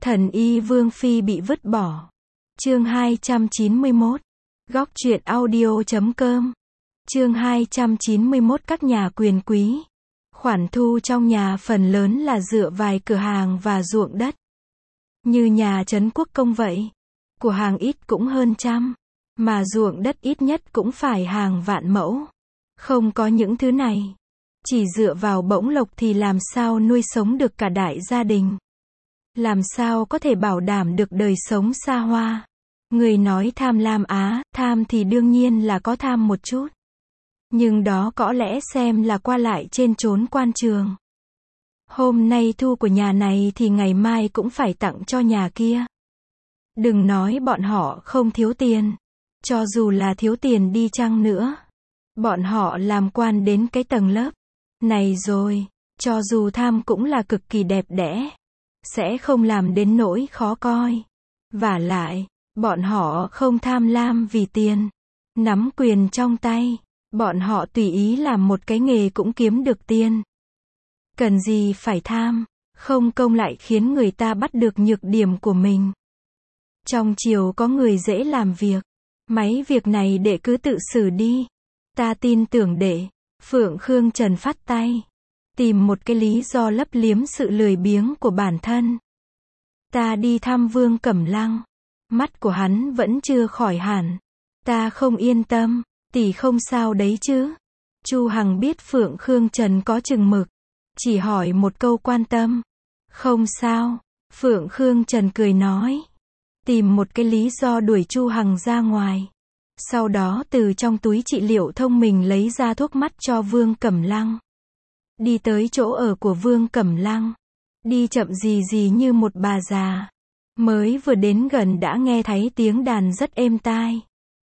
Thần y Vương Phi bị vứt bỏ. Chương 291. Góc truyện audio.com. Chương 291. Các nhà quyền quý. Khoản thu trong nhà phần lớn là dựa vài cửa hàng và ruộng đất. Như nhà Trấn Quốc Công vậy. Của hàng ít cũng hơn trăm. Mà ruộng đất ít nhất cũng phải hàng vạn mẫu. Không có những thứ này. Chỉ dựa vào bổng lộc thì làm sao nuôi sống được cả đại gia đình. Làm sao có thể bảo đảm được đời sống xa hoa. Người nói tham lam tham thì đương nhiên là có tham một chút. Nhưng đó có lẽ xem là qua lại trên chốn quan trường. Hôm nay thu của nhà này thì ngày mai cũng phải tặng cho nhà kia. Đừng nói bọn họ không thiếu tiền. Cho dù là thiếu tiền đi chăng nữa. Bọn họ làm quan đến cái tầng lớp này rồi. Cho dù tham cũng là cực kỳ đẹp đẽ. Sẽ không làm đến nỗi khó coi. Vả lại, bọn họ không tham lam vì tiền. Nắm quyền trong tay. Bọn họ tùy ý làm một cái nghề cũng kiếm được tiền. Cần gì phải tham. Không công lại khiến người ta bắt được nhược điểm của mình. Trong triều có người dễ làm việc. Mấy việc này đệ cứ tự xử đi. Ta tin tưởng đệ. Phượng Khương Trần phát tay. Tìm một cái lý do lấp liếm sự lười biếng của bản thân. Ta đi thăm Vương Cẩm Lăng. Mắt của hắn vẫn chưa khỏi hẳn. Ta không yên tâm. Tỷ không sao đấy chứ. Chu Hằng biết Phượng Khương Trần có chừng mực. Chỉ hỏi một câu quan tâm. Không sao. Phượng Khương Trần cười nói. Tìm một cái lý do đuổi Chu Hằng ra ngoài. Sau đó từ trong túi trị liệu thông mình lấy ra thuốc mắt cho Vương Cẩm Lăng. Đi tới chỗ ở của Vương Cẩm Lăng. Đi chậm gì như một bà già. Mới vừa đến gần đã nghe thấy tiếng đàn rất êm tai.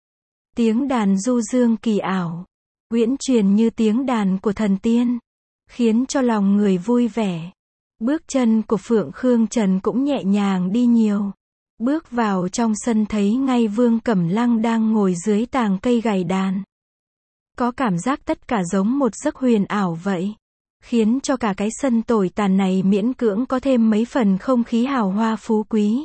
Tiếng đàn du dương kỳ ảo. Uyển chuyển như tiếng đàn của thần tiên. Khiến cho lòng người vui vẻ. Bước chân của Phượng Khương Trần cũng nhẹ nhàng đi nhiều. Bước vào trong sân thấy ngay Vương Cẩm Lăng đang ngồi dưới tàng cây gảy đàn. Có cảm giác tất cả giống một giấc huyền ảo vậy. Khiến cho cả cái sân tồi tàn này miễn cưỡng có thêm mấy phần không khí hào hoa phú quý.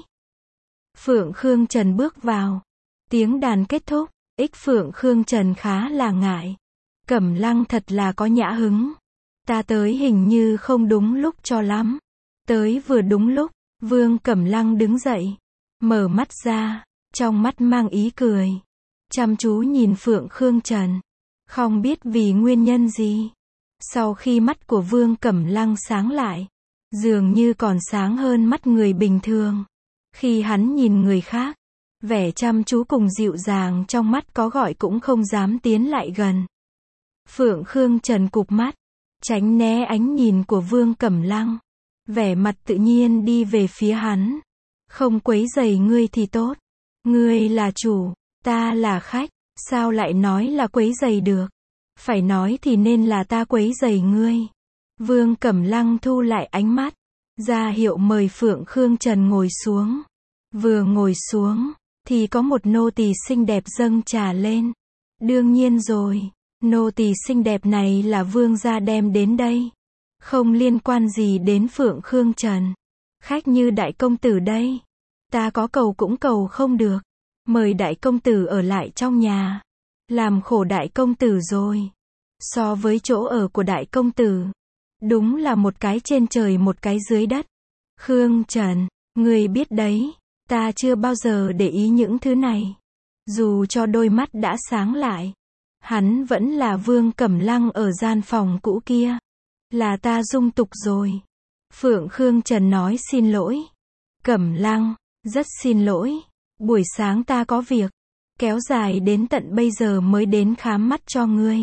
Phượng Khương Trần bước vào. Tiếng đàn kết thúc. Phượng Khương Trần khá là ngại. Cẩm Lăng thật là có nhã hứng. Ta tới hình như không đúng lúc cho lắm. Tới vừa đúng lúc. Vương Cẩm Lăng đứng dậy. Mở mắt ra. Trong mắt mang ý cười. Chăm chú nhìn Phượng Khương Trần. Không biết vì nguyên nhân gì. Sau khi mắt của Vương Cẩm Lăng sáng lại. Dường như còn sáng hơn mắt người bình thường. Khi hắn nhìn người khác. Vẻ chăm chú cùng dịu dàng trong mắt có gọi cũng không dám tiến lại gần. Phượng Khương Trần cụp mắt. Tránh né ánh nhìn của Vương Cẩm Lăng. Vẻ mặt tự nhiên đi về phía hắn. Không quấy rầy ngươi thì tốt. Ngươi là chủ. Ta là khách. Sao lại nói là quấy rầy được? Phải nói thì nên là ta quấy rầy ngươi. Vương Cẩm Lăng thu lại ánh mắt. Ra hiệu mời Phượng Khương Trần ngồi xuống. Vừa ngồi xuống. Thì có một nô tỳ xinh đẹp dâng trà lên. Đương nhiên rồi. Nô tỳ xinh đẹp này là vương gia đem đến đây. Không liên quan gì đến Phượng Khương Trần. Khách như đại công tử đây. Ta có cầu cũng cầu không được. Mời đại công tử ở lại trong nhà. Làm khổ đại công tử rồi. So với chỗ ở của đại công tử. Đúng là một cái trên trời một cái dưới đất. Khương Trần, người biết đấy. Ta chưa bao giờ để ý những thứ này. Dù cho đôi mắt đã sáng lại. Hắn vẫn là Vương Cẩm Lăng ở gian phòng cũ kia. Là ta dung tục rồi. Phượng Khương Trần nói xin lỗi. Cẩm Lăng, rất xin lỗi. Buổi sáng ta có việc. Kéo dài đến tận bây giờ mới đến khám mắt cho ngươi.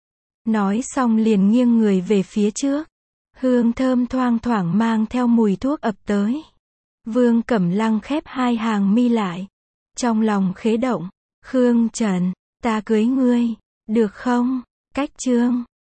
Nói xong liền nghiêng người về phía trước. Hương thơm thoang thoảng mang theo mùi thuốc ập tới. Vương Cẩm Lăng khép hai hàng mi lại. Trong lòng khế động. Khương Trần, ta cưới ngươi. Được không? Cách chương.